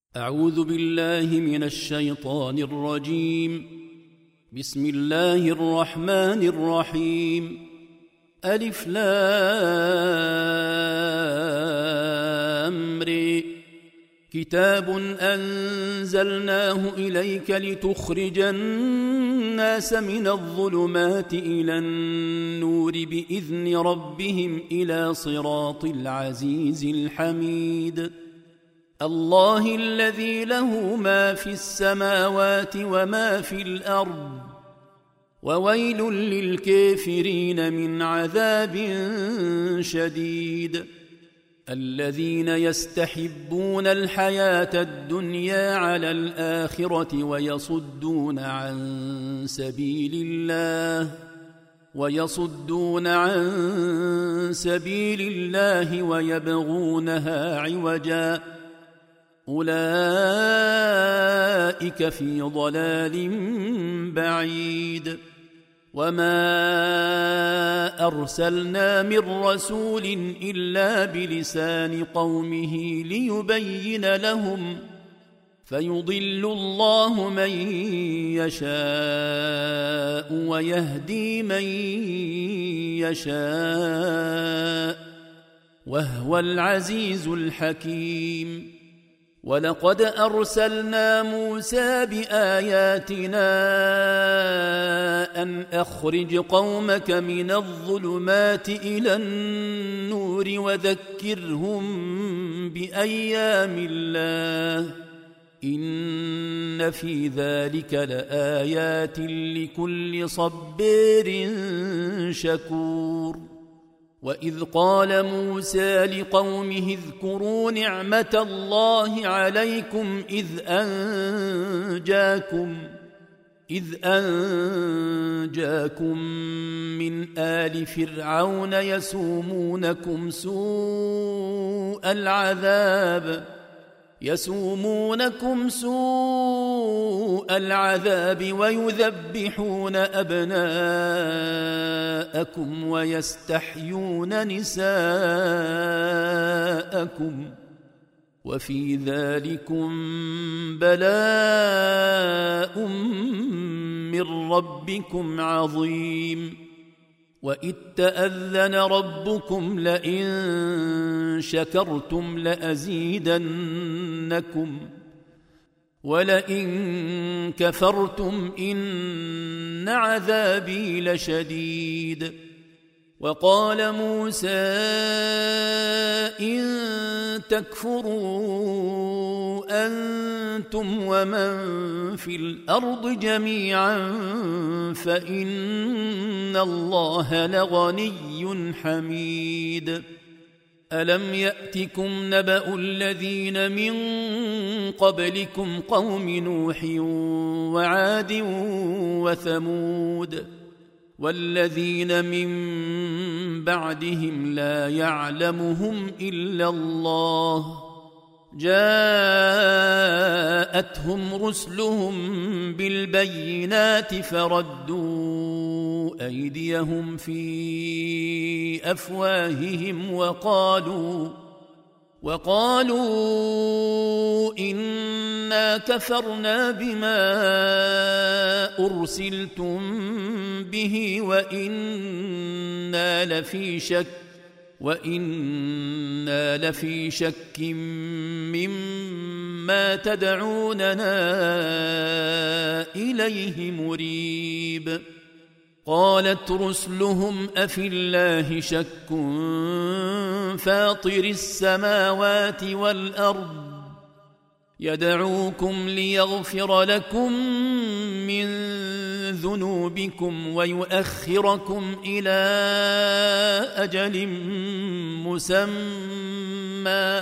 أعوذ بالله من الشيطان الرجيم. بسم الله الرحمن الرحيم. ألف لام ر. كتاب أنزلناه إليك لتخرج الناس من الظلمات إلى النور بإذن ربهم إلى صراط العزيز الحميد. الله الذي له ما في السماوات وما في الأرض، وويل للكافرين من عذاب شديد. الذين يستحبون الحياة الدنيا على الآخرة ويصدون عن سبيل الله ويبغونها عوجا، أولئك في ضلال بعيد. وما أرسلنا من رسول إلا بلسان قومه ليبين لهم، فيضل الله من يشاء ويهدي من يشاء، وهو العزيز الحكيم. ولقد أرسلنا موسى بآياتنا أن أخرج قومك من الظلمات إلى النور وذكرهم بأيام الله، إن في ذلك لآيات لكل صبار شكور. وإذ قال موسى لقومه اذكروا نعمة الله عليكم إذ أنجاكم من آل فرعون يسومونكم سوء العذاب ويذبحون أبناءكم ويستحيون نساءكم، وفي ذلكم بلاء من ربكم عظيم. وإذ تأذن ربكم لئن شكرتم لأزيدنكم ولئن كفرتم إن عذابي لشديد. وقال موسى إن تكفروا أنتم ومن في الأرض جميعا فإن الله لغني حميد. ألم يأتكم نبأ الذين من قبلكم قوم نوح وعاد وثمود والذين من بعدهم لا يعلمهم إلا الله، جاءتهم رسلهم بالبينات فردوا أيديهم في أفواههم وقالوا إنا كفرنا بما أرسلتم به وإنا لفي شك مما تدعوننا إليه مريب. قالت رسلهم أفي الله شك فاطر السماوات والأرض يدعوكم ليغفر لكم من ذنوبكم ويؤخركم إلى أجل مسمى،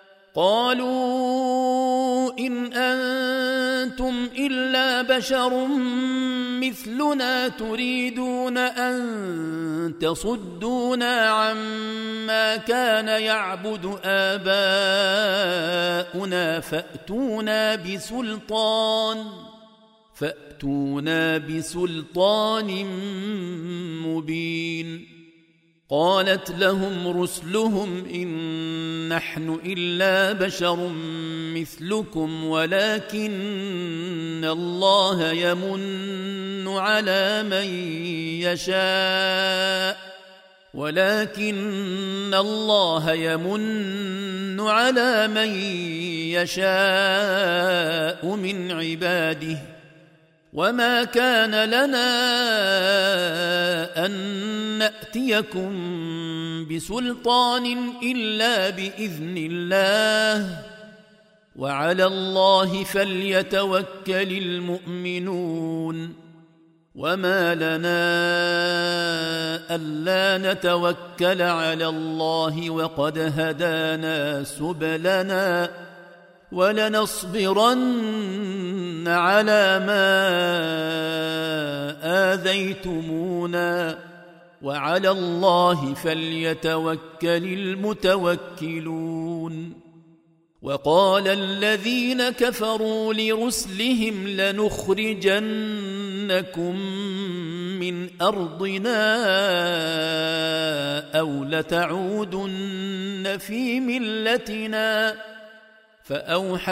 قالوا إن أنتم إلا بشر مثلنا تريدون أن تصدونا عما كان يعبد آباؤنا فأتونا بسلطان مبين. قالت لهم رسلهم إن نحن إلا بشر مثلكم ولكن الله يمن على من يشاء من عباده وما كان لنا أن نأتيكم بسلطان إلا بإذن الله وعلى الله فليتوكل المؤمنون وما لنا ألا نتوكل على الله وقد هدانا سبلنا ولنصبرن على ما آذيتمونا وعلى الله فليتوكل المتوكلون وقال الذين كفروا لرسلهم لنخرجنكم من أرضنا أو لتعودن في ملتنا فأوحى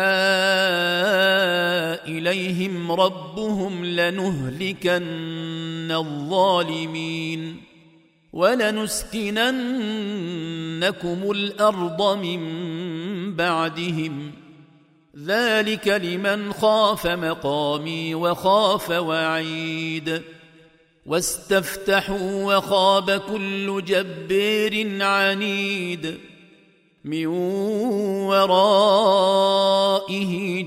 إليهم ربهم لنهلكن الظالمين ولنسكننكم الأرض من بعدهم ذلك لمن خاف مقامي وخاف وعيد واستفتحوا وخاب كل جبار عنيد من ورائه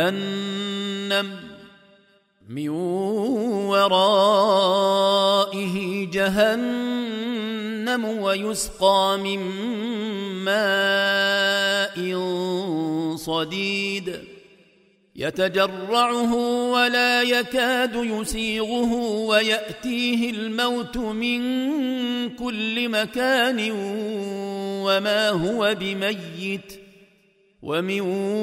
جهنم ويسقى من ماء صديد يتجرعه ولا يكاد يسيغه ويأتيه الموت من كل مكان وما هو بميت ومن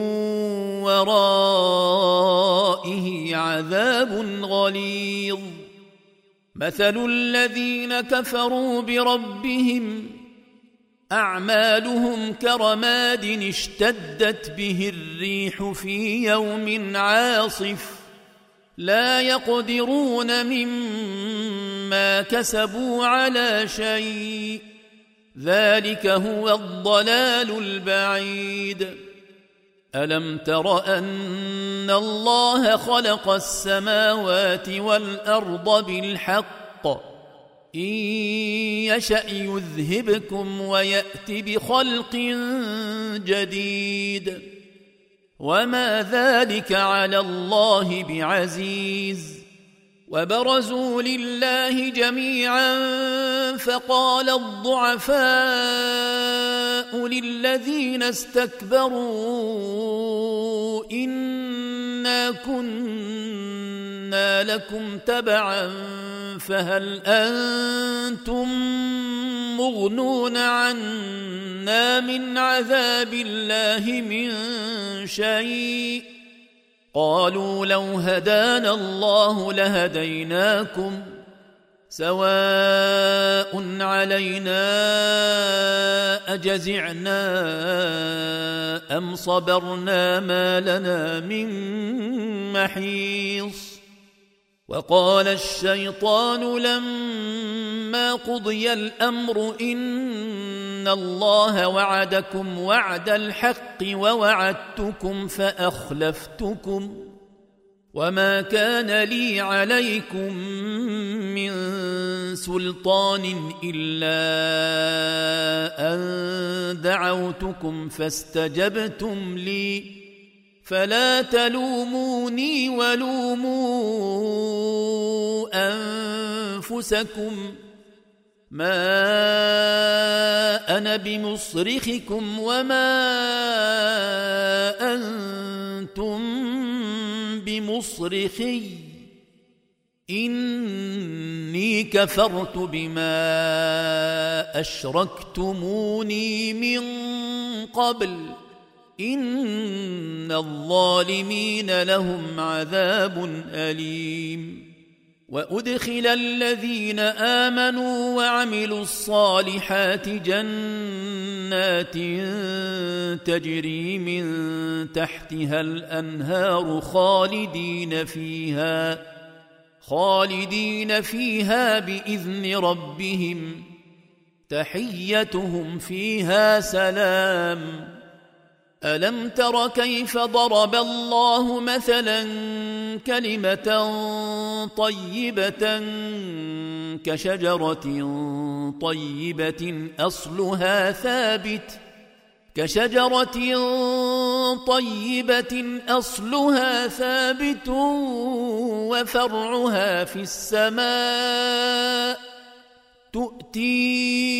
ورائه عذاب غليظ مثل الذين كفروا بربهم أعمالهم كرماد اشتدت به الريح في يوم عاصف لا يقدرون مما كسبوا على شيء ذلك هو الضلال البعيد ألم تر أن الله خلق السماوات والأرض بالحق إن يشأ يذهبكم ويأت بخلق جديد وما ذلك على الله بعزيز وبرزوا لله جميعا فقال الضعفاء للذين استكبروا إنا كنا لكم تبعا فهل أنتم مغنون عنا من عذاب الله من شيء قالوا لو هدانا الله لهديناكم سواء علينا أجزعنا أم صبرنا ما لنا من محيص وقال الشيطان لما قضي الأمر إن الله وعدكم وعد الحق ووعدتكم فأخلفتكم وما كان لي عليكم من سلطان إلا أن دعوتكم فاستجبتم لي فلا تلوموني ولوموا أنفسكم ما أنا بمصرخكم وما أنتم بمصرخي إني كفرت بما أشركتموني من قبل إن الظالمين لهم عذاب أليم وأدخل الذين آمنوا وعملوا الصالحات جنات تجري من تحتها الأنهار خالدين فيها بإذن ربهم تحيتهم فيها سلام. ألم تر كيف ضرب الله مثلا كلمة طيبة كشجرة طيبة أصلها ثابت وفرعها في السماء تؤتي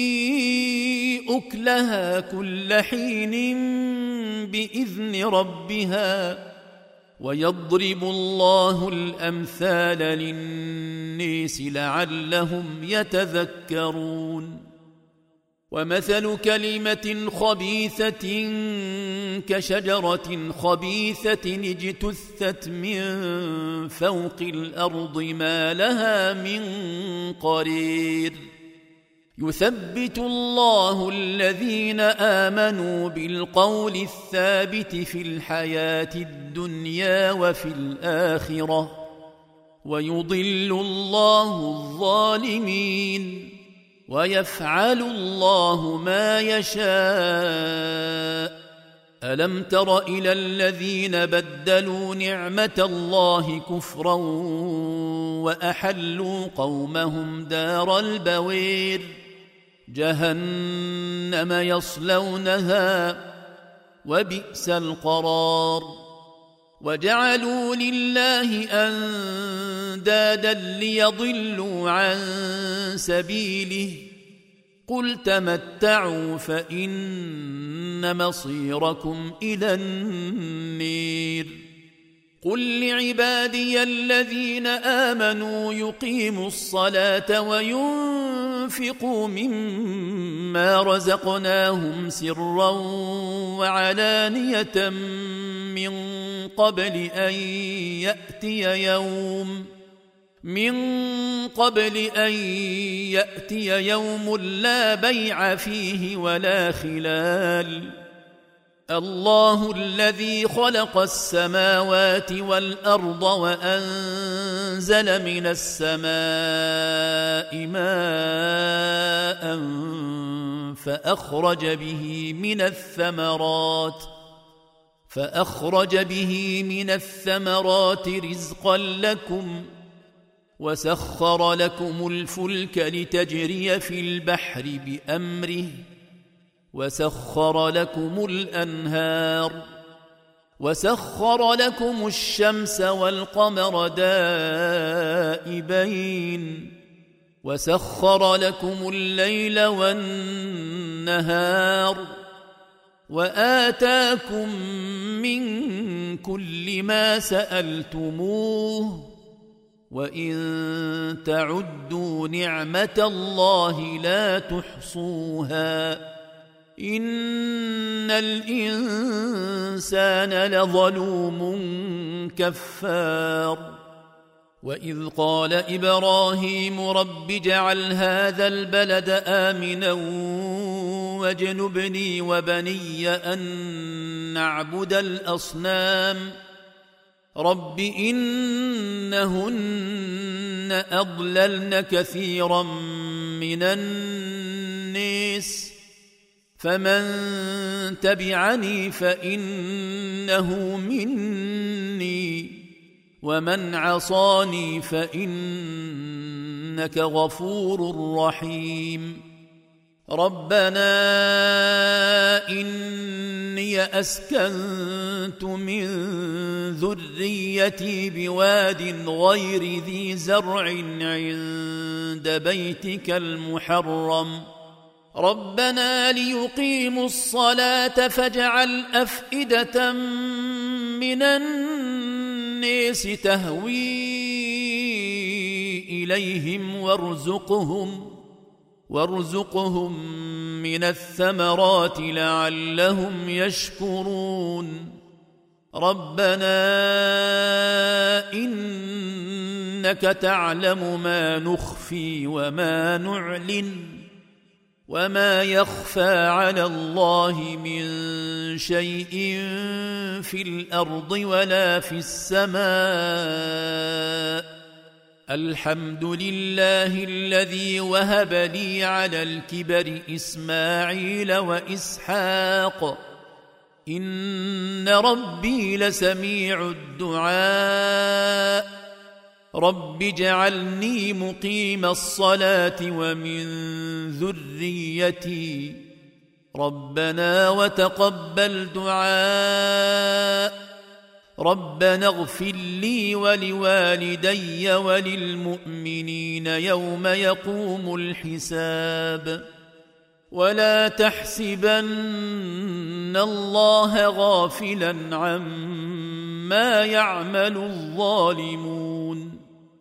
أكلها كل حين بإذن ربها ويضرب الله الأمثال للناس لعلهم يتذكرون. ومثل كلمة خبيثة كشجرة خبيثة اجتثت من فوق الأرض ما لها من قرير. يثبت الله الذين آمنوا بالقول الثابت في الحياة الدنيا وفي الآخرة ويضل الله الظالمين ويفعل الله ما يشاء. ألم تر إلى الذين بدلوا نعمة الله كفرا وأحلوا قومهم دار البوير جهنم يصلونها وبئس القرار. وجعلوا لله أندادا ليضلوا عن سبيله قل تمتعوا فإن مصيركم إلى النير. قل لعبادي الذين آمنوا يقيموا الصلاة وينفقوا مما رزقناهم سرا وعلانية من قبل أن يأتي يوم لا بيع فيه ولا خلال. الله الذي خلق السماوات والأرض وأنزل من السماء ماء فأخرج به من الثمرات رزقا لكم وسخر لكم الفلك لتجري في البحر بأمره وسخر لكم الأنهار وسخر لكم الشمس والقمر دائبين وسخر لكم الليل والنهار وآتاكم من كل ما سألتموه وإن تعدوا نعمة الله لا تحصوها إن الإنسان لظلوم كفار. وإذ قال إبراهيم رب اجعل هذا البلد آمنا واجنبني وبني أن نعبد الأصنام رب إنهن أضللن كثيرا من الناس فمن تبعني فإنه مني ومن عصاني فإنك غفور رحيم. ربنا إني أسكنت من ذريتي بواد غير ذي زرع عند بيتك المحرم ربنا ليقيموا الصلاة فاجعل أفئدة من الناس تهوي إليهم وارزقهم من الثمرات لعلهم يشكرون. ربنا إنك إنك تعلم ما نخفي وما نعلن وما يخفى على الله من شيء في الأرض ولا في السماء. الحمد لله الذي وهب لي على الكبر إسماعيل وإسحاق إن ربي لسميع الدعاء. رب اجعلني مقيم الصلاة ومن ذريتي ربنا وتقبل دعاء. ربنا اغفر لي ولوالدي وللمؤمنين يوم يقوم الحساب. ولا تحسبن الله غافلا عما يعمل الظالمون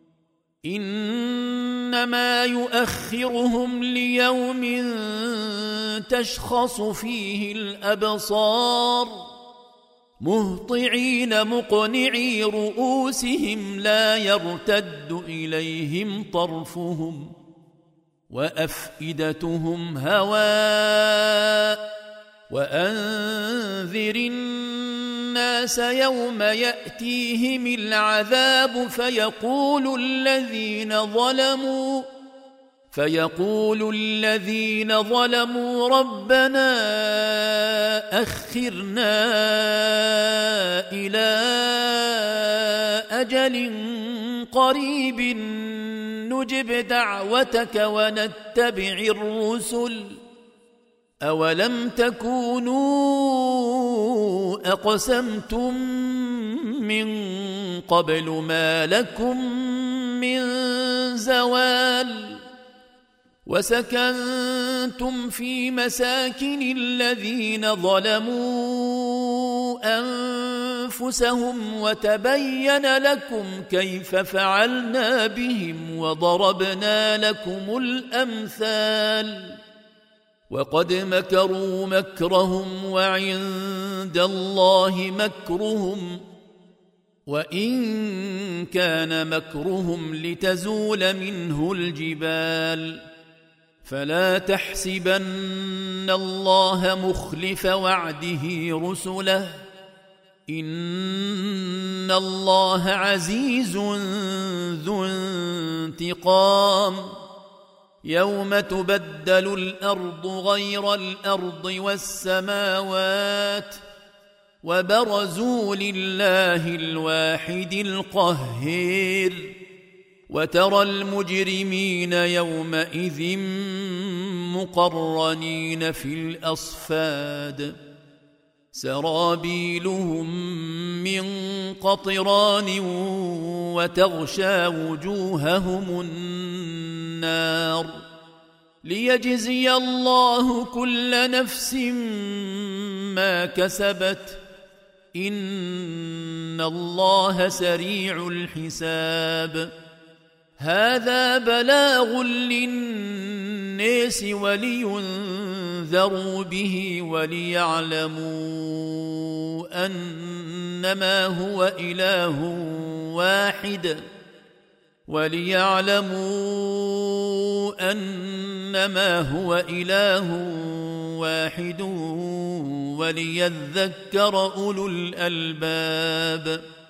إنما يؤخرهم ليوم تشخص فيه الأبصار مهطعين مقنعي رؤوسهم لا يرتد إليهم طرفهم وأفئدتهم هواء. وأنذر الناس يوم يأتيهم العذاب فيقول الذين ظلموا ربنا أخرنا إلى أجل قريب نجب دعوتك ونتبع الرسل أولم تكونوا أقسمتم من قبل ما لكم من زوال. وسكنتم في مساكن الذين ظلموا أنفسهم وتبين لكم كيف فعلنا بهم وضربنا لكم الأمثال. وقد مكروا مكرهم وعند الله مكرهم وإن كان مكرهم لتزول منه الجبال. فلا تحسبن الله مخلف وعده رسله إن الله عزيز ذو انتقام. يوم تبدل الأرض غير الأرض والسماوات وبرزوا لله الواحد القهير. وترى المجرمين يومئذ مقرنين في الأصفاد سرابيلهم من قطران وتغشى وجوههم النار ليجزي الله كل نفس ما كسبت إن الله سريع الحساب. هذا بلاغ للناس ولينذروا به وليعلموا أنما هو إله واحد وليذكر أولو الألباب.